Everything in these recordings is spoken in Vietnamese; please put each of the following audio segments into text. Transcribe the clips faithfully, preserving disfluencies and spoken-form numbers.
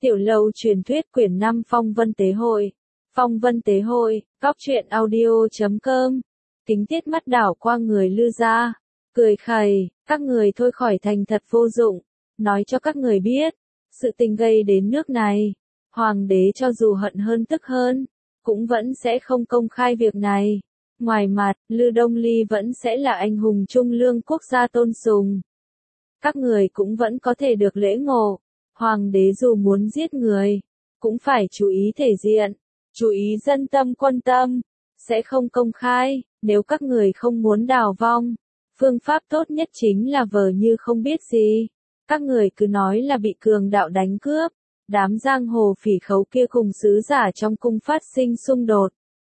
Tiểu Lâu truyền thuyết quyển năm Phong Vân Tế Hội. Phong Vân Tế Hội, góc truyện audio chấm com. Kính tiết mắt đảo qua người Lư gia, cười khẩy, các người thôi khỏi thành thật vô dụng, nói cho các người biết, sự tình gây đến nước này, hoàng đế cho dù hận hơn tức hơn, cũng vẫn sẽ không công khai việc này. Ngoài mặt, Lư Đông Ly vẫn sẽ là anh hùng trung lương quốc gia tôn sùng. Các người cũng vẫn có thể được lễ ngộ. Hoàng đế dù muốn giết người, cũng phải chú ý thể diện, chú ý dân tâm quân tâm, sẽ không công khai, nếu các người không muốn đào vong. Phương pháp tốt nhất chính là vờ như không biết gì. Các người cứ nói là bị cường đạo đánh cướp, đám giang hồ phỉ khấu kia cùng sứ giả trong cung phát sinh xung đột.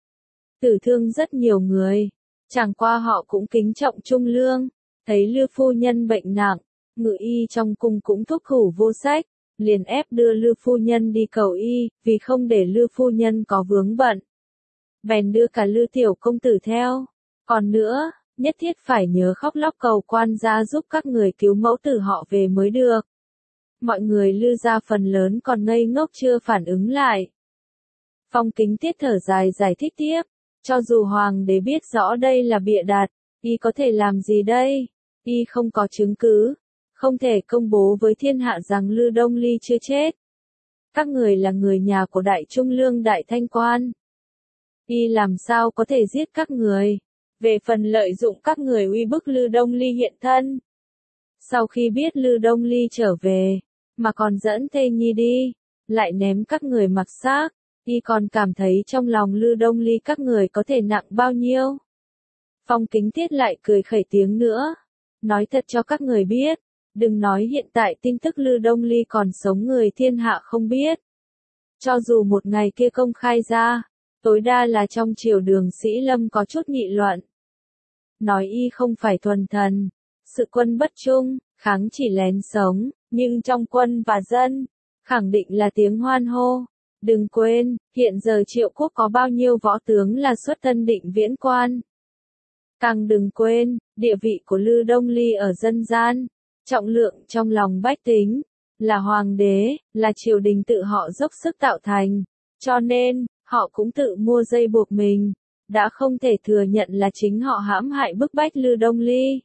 Tử thương rất nhiều người, chẳng qua họ cũng kính trọng trung lương, thấy Lư phu nhân bệnh nặng, ngự y trong cung cũng thúc thủ vô sách, liền ép đưa Lư phu nhân đi cầu y, vì không để Lư phu nhân có vướng bận. Bèn đưa cả Lư tiểu công tử theo. Còn nữa, nhất thiết phải nhớ khóc lóc cầu quan gia giúp các người cứu mẫu tử họ về mới được. Mọi người Lư gia phần lớn còn ngây ngốc chưa phản ứng lại. Phong Kính Tiết thở dài giải thích tiếp, cho dù hoàng đế biết rõ đây là bịa đặt, y có thể làm gì đây? Y không có chứng cứ, không thể công bố với thiên hạ rằng Lư Đông Ly chưa chết. Các người là người nhà của Đại Trung Lương Đại Thanh Quan. Y làm sao có thể giết các người? Về phần lợi dụng các người uy bức Lư Đông Ly hiện thân. Sau khi biết Lư Đông Ly trở về, mà còn dẫn Thê Nhi đi, lại ném các người mặc xác, y còn cảm thấy trong lòng Lư Đông Ly các người có thể nặng bao nhiêu. Phong Kính Tiết lại cười khẩy tiếng nữa, nói thật cho các người biết, đừng nói hiện tại tin tức Lư Đông Ly còn sống người thiên hạ không biết. Cho dù một ngày kia công khai ra, tối đa là trong triều Đường Sĩ Lâm có chút nghị luận. Nói y không phải thuần thần, sự quân bất trung, kháng chỉ lén sống, nhưng trong quân và dân, khẳng định là tiếng hoan hô. Đừng quên, hiện giờ Triệu quốc có bao nhiêu võ tướng là xuất thân Định Viễn quan. Càng đừng quên, địa vị của Lư Đông Ly ở dân gian, trọng lượng trong lòng bách tính, là hoàng đế, là triều đình tự họ dốc sức tạo thành, cho nên, họ cũng tự mua dây buộc mình, đã không thể thừa nhận là chính họ hãm hại bức bách Lư Đông Ly.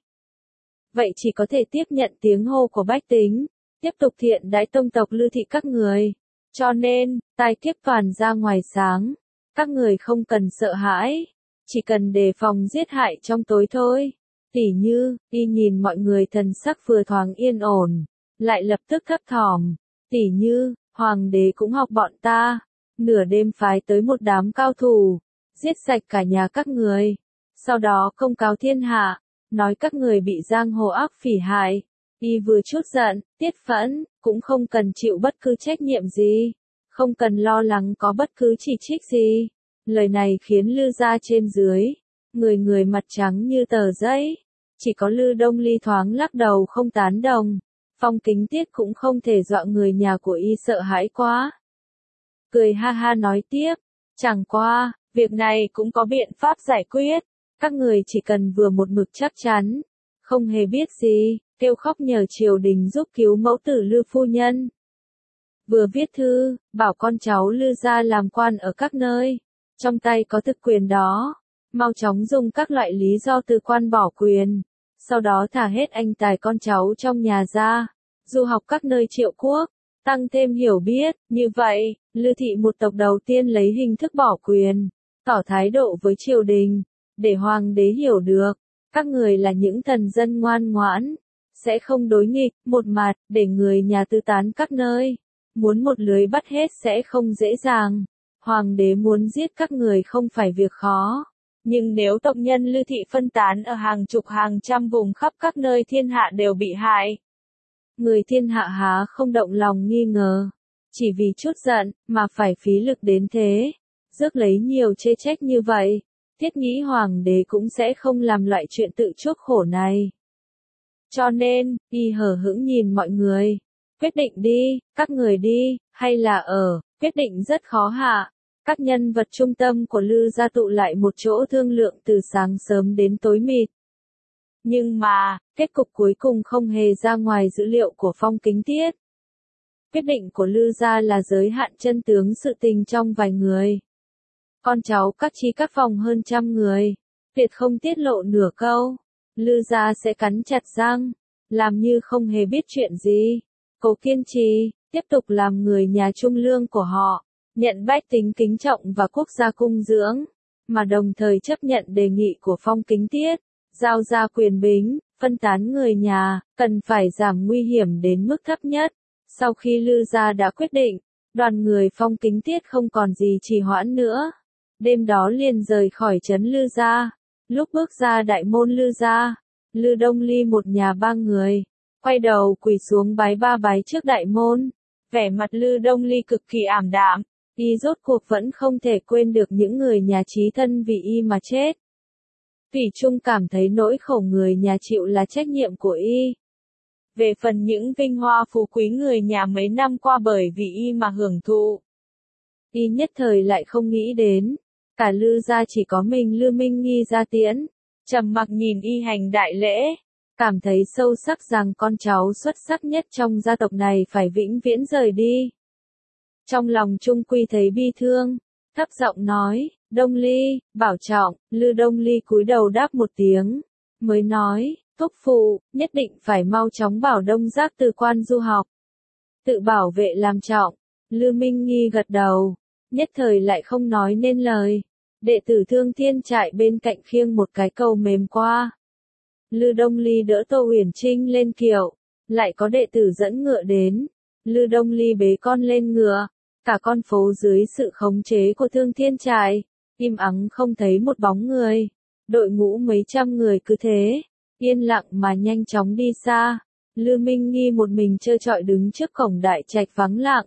Vậy chỉ có thể tiếp nhận tiếng hô của bách tính, tiếp tục thiện đãi tông tộc Lư thị các người. Cho nên, tai kiếp toàn ra ngoài sáng, các người không cần sợ hãi, chỉ cần đề phòng giết hại trong tối thôi. Tỉ như, y nhìn mọi người thần sắc vừa thoáng yên ổn, lại lập tức thấp thỏm. Tỉ như, hoàng đế cũng học bọn ta, nửa đêm phái tới một đám cao thủ, giết sạch cả nhà các người, sau đó công cáo thiên hạ, nói các người bị giang hồ ác phỉ hại. Y vừa chút giận, tiết phẫn, cũng không cần chịu bất cứ trách nhiệm gì, không cần lo lắng có bất cứ chỉ trích gì. Lời này khiến Lư gia trên dưới, người người mặt trắng như tờ giấy, chỉ có Lư Đông Ly thoáng lắc đầu không tán đồng. Phong Kính Tiết cũng không thể dọa người nhà của y sợ hãi quá. Cười ha ha nói tiếp, chẳng qua, việc này cũng có biện pháp giải quyết, các người chỉ cần vừa một mực chắc chắn, không hề biết gì, kêu khóc nhờ triều đình giúp cứu mẫu tử Lư phu nhân. Vừa viết thư, bảo con cháu Lư gia làm quan ở các nơi, trong tay có thực quyền đó, mau chóng dùng các loại lý do từ quan bỏ quyền, sau đó thả hết anh tài con cháu trong nhà ra, du học các nơi Triệu quốc, tăng thêm hiểu biết. Như vậy, Lư thị một tộc đầu tiên lấy hình thức bỏ quyền, tỏ thái độ với triều đình, để hoàng đế hiểu được, các người là những thần dân ngoan ngoãn, sẽ không đối nghịch. Một mặt, để người nhà tư tán các nơi, muốn một lưới bắt hết sẽ không dễ dàng. Hoàng đế muốn giết các người không phải việc khó, nhưng nếu tộc nhân Lư thị phân tán ở hàng chục hàng trăm vùng khắp các nơi thiên hạ đều bị hại, người thiên hạ há không động lòng nghi ngờ, chỉ vì chút giận mà phải phí lực đến thế, rước lấy nhiều chê trách như vậy, thiết nghĩ hoàng đế cũng sẽ không làm loại chuyện tự chuốc khổ này. Cho nên, y hờ hững nhìn mọi người, quyết định đi, các người đi, hay là ở, quyết định rất khó hạ. Các nhân vật trung tâm của Lư gia tụ lại một chỗ thương lượng từ sáng sớm đến tối mịt. Nhưng mà, kết cục cuối cùng không hề ra ngoài dữ liệu của Phong Kính Tiết. Quyết định của Lư gia là giới hạn chân tướng sự tình trong vài người. Con cháu các chi các phòng hơn trăm người, tuyệt không tiết lộ nửa câu. Lư gia sẽ cắn chặt răng, làm như không hề biết chuyện gì. Cố kiên trì, tiếp tục làm người nhà trung lương của họ, nhận bách tính kính trọng và quốc gia cung dưỡng, mà đồng thời chấp nhận đề nghị của Phong Kính Tiết, giao ra quyền bính, phân tán người nhà, cần phải giảm nguy hiểm đến mức thấp nhất. Sau khi Lư gia đã quyết định, đoàn người Phong Kính Tiết không còn gì trì hoãn nữa. Đêm đó liền rời khỏi trấn Lư gia. Lúc bước ra đại môn Lư gia, Lư Đông Ly một nhà ba người, quay đầu quỳ xuống bái ba bái trước đại môn. Vẻ mặt Lư Đông Ly cực kỳ ảm đạm, y rốt cuộc vẫn không thể quên được những người nhà chí thân vì y mà chết. Thủy chung cảm thấy nỗi khổ người nhà chịu là trách nhiệm của y. Về phần những vinh hoa phú quý người nhà mấy năm qua bởi vì y mà hưởng thụ, y nhất thời lại không nghĩ đến. Cả Lư gia chỉ có mình Lư Minh Nghi ra tiễn, trầm mặc nhìn y hành đại lễ, cảm thấy sâu sắc rằng con cháu xuất sắc nhất trong gia tộc này phải vĩnh viễn rời đi. Trong lòng Trung Quy thấy bi thương, thấp giọng nói, Đông Ly, bảo trọng. Lư Đông Ly cúi đầu đáp một tiếng, mới nói, thúc phụ, nhất định phải mau chóng bảo Đông Giác từ quan du học. Tự bảo vệ làm trọng. Lư Minh Nghi gật đầu, nhất thời lại không nói nên lời. Đệ tử Thương Thiên Trại bên cạnh khiêng một cái cầu mềm qua. Lư Đông Ly đỡ Tô Uyển Trinh lên kiệu, lại có đệ tử dẫn ngựa đến. Lư Đông Ly bế con lên ngựa, cả con phố dưới sự khống chế của Thương Thiên Trại, im ắng không thấy một bóng người. Đội ngũ mấy trăm người cứ thế, yên lặng mà nhanh chóng đi xa. Lư Minh Nghi một mình trơ trọi đứng trước cổng đại trạch vắng lặng.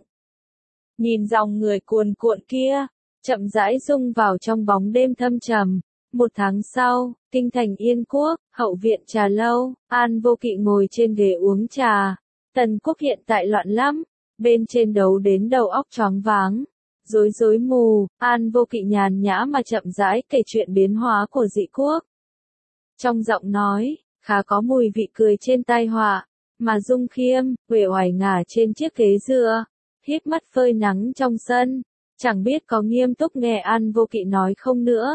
Nhìn dòng người cuồn cuộn kia, chậm rãi rung vào trong bóng đêm thâm trầm. Một tháng sau, kinh thành Yên Quốc, hậu viện trà lâu, An Vô Kỵ ngồi trên ghế uống trà. Tần quốc hiện tại loạn lắm, bên trên đấu đến đầu óc choáng váng, rối rối mù. An Vô Kỵ nhàn nhã mà chậm rãi kể chuyện biến hóa của dị quốc. Trong giọng nói, khá có mùi vị cười trên tai họa, mà Dung Khiêm, uể oải ngả trên chiếc ghế dựa, híp mắt phơi nắng trong sân, chẳng biết có nghiêm túc nghe An Vô Kỵ nói không nữa.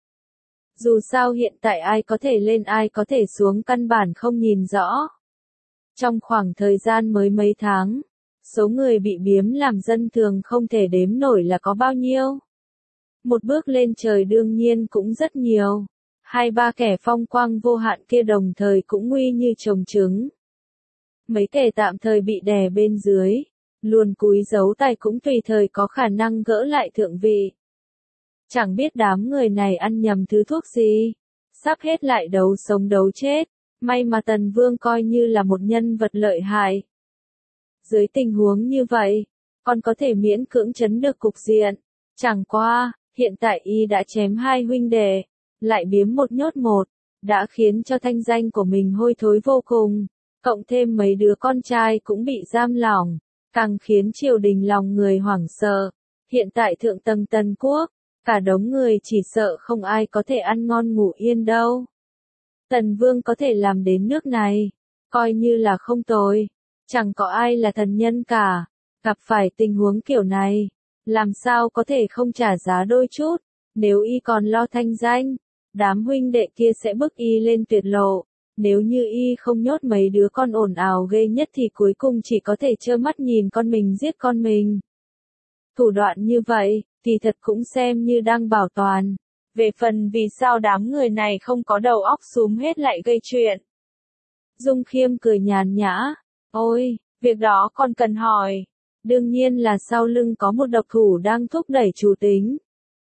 Dù sao hiện tại ai có thể lên ai có thể xuống căn bản không nhìn rõ. Trong khoảng thời gian mới mấy tháng, số người bị biếm làm dân thường không thể đếm nổi là có bao nhiêu. Một bước lên trời đương nhiên cũng rất nhiều. Hai ba kẻ phong quang vô hạn kia đồng thời cũng nguy như trồng trứng. Mấy kẻ tạm thời bị đè bên dưới, luôn cúi giấu tay cũng tùy thời có khả năng gỡ lại thượng vị. Chẳng biết đám người này ăn nhầm thứ thuốc gì, sắp hết lại đấu sống đấu chết, may mà Tần Vương coi như là một nhân vật lợi hại. Dưới tình huống như vậy, còn có thể miễn cưỡng trấn được cục diện. Chẳng qua, hiện tại y đã chém hai huynh đệ, lại biếm một nhốt một, đã khiến cho thanh danh của mình hôi thối vô cùng, cộng thêm mấy đứa con trai cũng bị giam lỏng, càng khiến triều đình lòng người hoảng sợ. Hiện tại thượng tầng Tần quốc, cả đống người chỉ sợ không ai có thể ăn ngon ngủ yên đâu. Tần Vương có thể làm đến nước này, coi như là không tồi, chẳng có ai là thần nhân cả, gặp phải tình huống kiểu này, làm sao có thể không trả giá đôi chút. Nếu y còn lo thanh danh, đám huynh đệ kia sẽ bức y lên tuyệt lộ. Nếu như y không nhốt mấy đứa con ồn ào ghê nhất thì cuối cùng chỉ có thể trơ mắt nhìn con mình giết con mình. Thủ đoạn như vậy, thì thật cũng xem như đang bảo toàn. Về phần vì sao đám người này không có đầu óc xúm hết lại gây chuyện. Dung Khiêm cười nhàn nhã, ôi, việc đó còn cần hỏi. Đương nhiên là sau lưng có một độc thủ đang thúc đẩy chủ tính.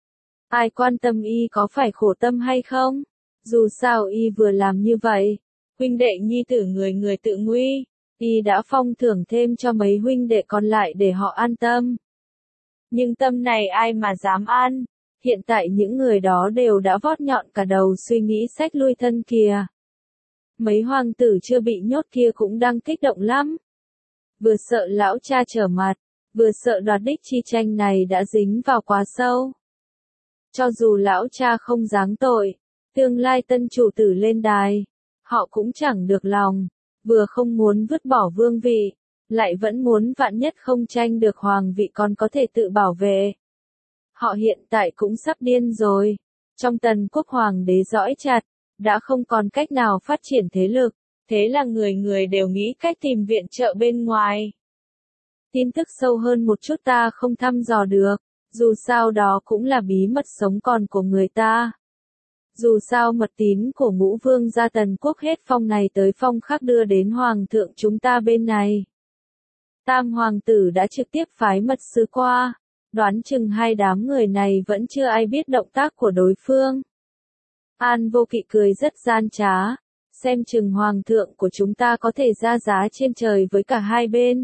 Ai quan tâm y có phải khổ tâm hay không? Dù sao y vừa làm như vậy, huynh đệ nhi tử người người tự nguy, y đã phong thưởng thêm cho mấy huynh đệ còn lại để họ an tâm. Nhưng tâm này ai mà dám ăn, hiện tại những người đó đều đã vót nhọn cả đầu suy nghĩ xách lui thân kìa. Mấy hoàng tử chưa bị nhốt kia cũng đang kích động lắm. Vừa sợ lão cha trở mặt, vừa sợ đoạt đích chi tranh này đã dính vào quá sâu. Cho dù lão cha không giáng tội, tương lai tân chủ tử lên đài, họ cũng chẳng được lòng, vừa không muốn vứt bỏ vương vị, lại vẫn muốn vạn nhất không tranh được hoàng vị còn có thể tự bảo vệ. Họ hiện tại cũng sắp điên rồi. Trong Tần quốc hoàng đế dõi chặt, đã không còn cách nào phát triển thế lực, thế là người người đều nghĩ cách tìm viện trợ bên ngoài. Tin tức sâu hơn một chút ta không thăm dò được, dù sao đó cũng là bí mật sống còn của người ta. Dù sao mật tín của Ngũ Vương gia Tần quốc hết phong này tới phong khác đưa đến hoàng thượng chúng ta bên này. Tam hoàng tử đã trực tiếp phái mật sứ qua, đoán chừng hai đám người này vẫn chưa ai biết động tác của đối phương. An Vô Kỵ cười rất gian trá, xem chừng hoàng thượng của chúng ta có thể ra giá trên trời với cả hai bên.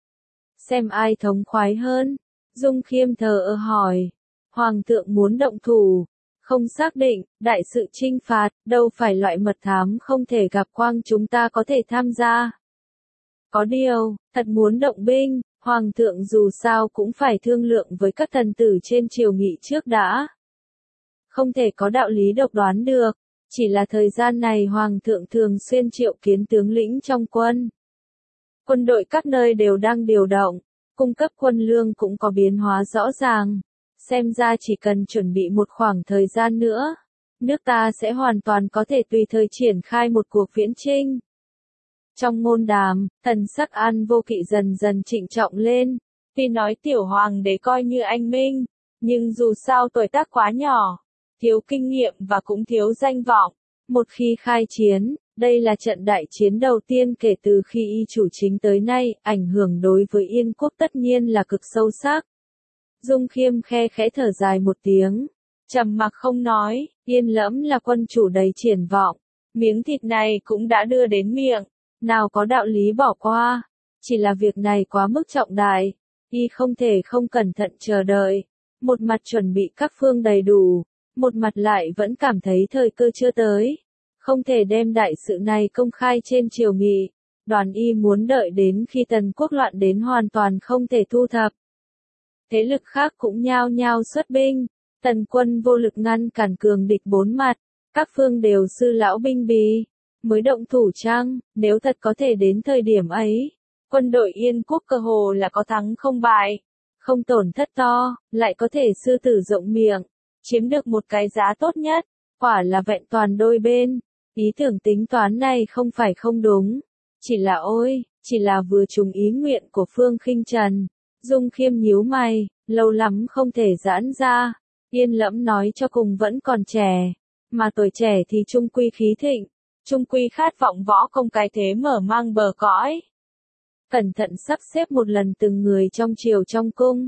Xem ai thống khoái hơn, Dung Khiêm thờ ơ hỏi, hoàng thượng muốn động thủ, không xác định, đại sự chinh phạt, đâu phải loại mật thám không thể gặp quang chúng ta có thể tham gia. Có điều, thật muốn động binh, hoàng thượng dù sao cũng phải thương lượng với các thần tử trên triều nghị trước đã. Không thể có đạo lý độc đoán được, chỉ là thời gian này hoàng thượng thường xuyên triệu kiến tướng lĩnh trong quân. Quân đội các nơi đều đang điều động, cung cấp quân lương cũng có biến hóa rõ ràng. Xem ra chỉ cần chuẩn bị một khoảng thời gian nữa, nước ta sẽ hoàn toàn có thể tùy thời triển khai một cuộc viễn chinh. Trong ngôn đàm, thần sắc An Vô Kỵ dần dần trịnh trọng lên, tuy nói tiểu hoàng đế coi như anh minh, nhưng dù sao tuổi tác quá nhỏ, thiếu kinh nghiệm và cũng thiếu danh vọng. Một khi khai chiến, đây là trận đại chiến đầu tiên kể từ khi y chủ chính tới nay, ảnh hưởng đối với Yên quốc tất nhiên là cực sâu sắc. Dung Khiêm khe khẽ thở dài một tiếng, trầm mặc không nói, Yên Lẫm là quân chủ đầy triển vọng, miếng thịt này cũng đã đưa đến miệng, nào có đạo lý bỏ qua, chỉ là việc này quá mức trọng đại, y không thể không cẩn thận chờ đợi, một mặt chuẩn bị các phương đầy đủ, một mặt lại vẫn cảm thấy thời cơ chưa tới, không thể đem đại sự này công khai trên triều nghị, đoàn y muốn đợi đến khi Tần quốc loạn đến hoàn toàn không thể thu thập. Thế lực khác cũng nhao nhao xuất binh, Tần quân vô lực ngăn cản cường địch bốn mặt, các phương đều sư lão binh bì, mới động thủ chăng, nếu thật có thể đến thời điểm ấy, quân đội Yên quốc cơ hồ là có thắng không bại, không tổn thất to, lại có thể sư tử rộng miệng, chiếm được một cái giá tốt nhất, quả là vẹn toàn đôi bên. Ý tưởng tính toán này không phải không đúng, chỉ là ôi, chỉ là vừa trùng ý nguyện của Phương Khinh Trần. Dung Khiêm nhíu mày, lâu lắm không thể giãn ra, Yên Lẫm nói cho cùng vẫn còn trẻ, mà tuổi trẻ thì trung quy khí thịnh, trung quy khát vọng võ công cái thế mở mang bờ cõi. Cẩn thận sắp xếp một lần từng người trong triều trong cung.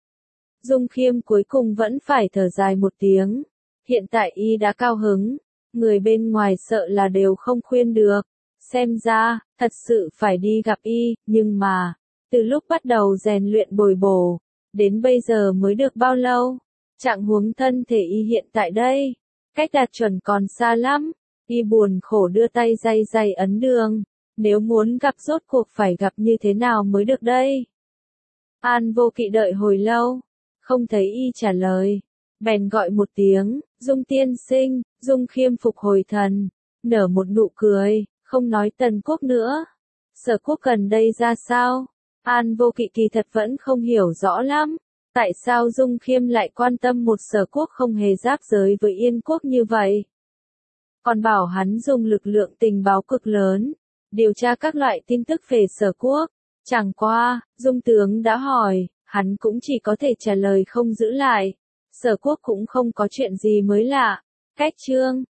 Dung Khiêm cuối cùng vẫn phải thở dài một tiếng, hiện tại y đã cao hứng, người bên ngoài sợ là đều không khuyên được, xem ra, thật sự phải đi gặp y, nhưng mà, từ lúc bắt đầu rèn luyện bồi bổ, đến bây giờ mới được bao lâu, trạng huống thân thể y hiện tại đây, cách đạt chuẩn còn xa lắm, y buồn khổ đưa tay day day ấn đường, nếu muốn gặp rốt cuộc phải gặp như thế nào mới được đây. An Vô Kỵ đợi hồi lâu, không thấy y trả lời, bèn gọi một tiếng, Dung tiên sinh. Dung Khiêm phục hồi thần, nở một nụ cười, không nói Tần quốc nữa. Sở quốc gần đây ra sao? An Vô Kỵ kỳ thật vẫn không hiểu rõ lắm, tại sao Dung Khiêm lại quan tâm một sở quốc không hề giáp giới với Yên quốc như vậy. Còn bảo hắn dùng lực lượng tình báo cực lớn, điều tra các loại tin tức về sở quốc. Chẳng qua, Dung tướng đã hỏi, hắn cũng chỉ có thể trả lời không giữ lại. Sở quốc cũng không có chuyện gì mới lạ. Cách chương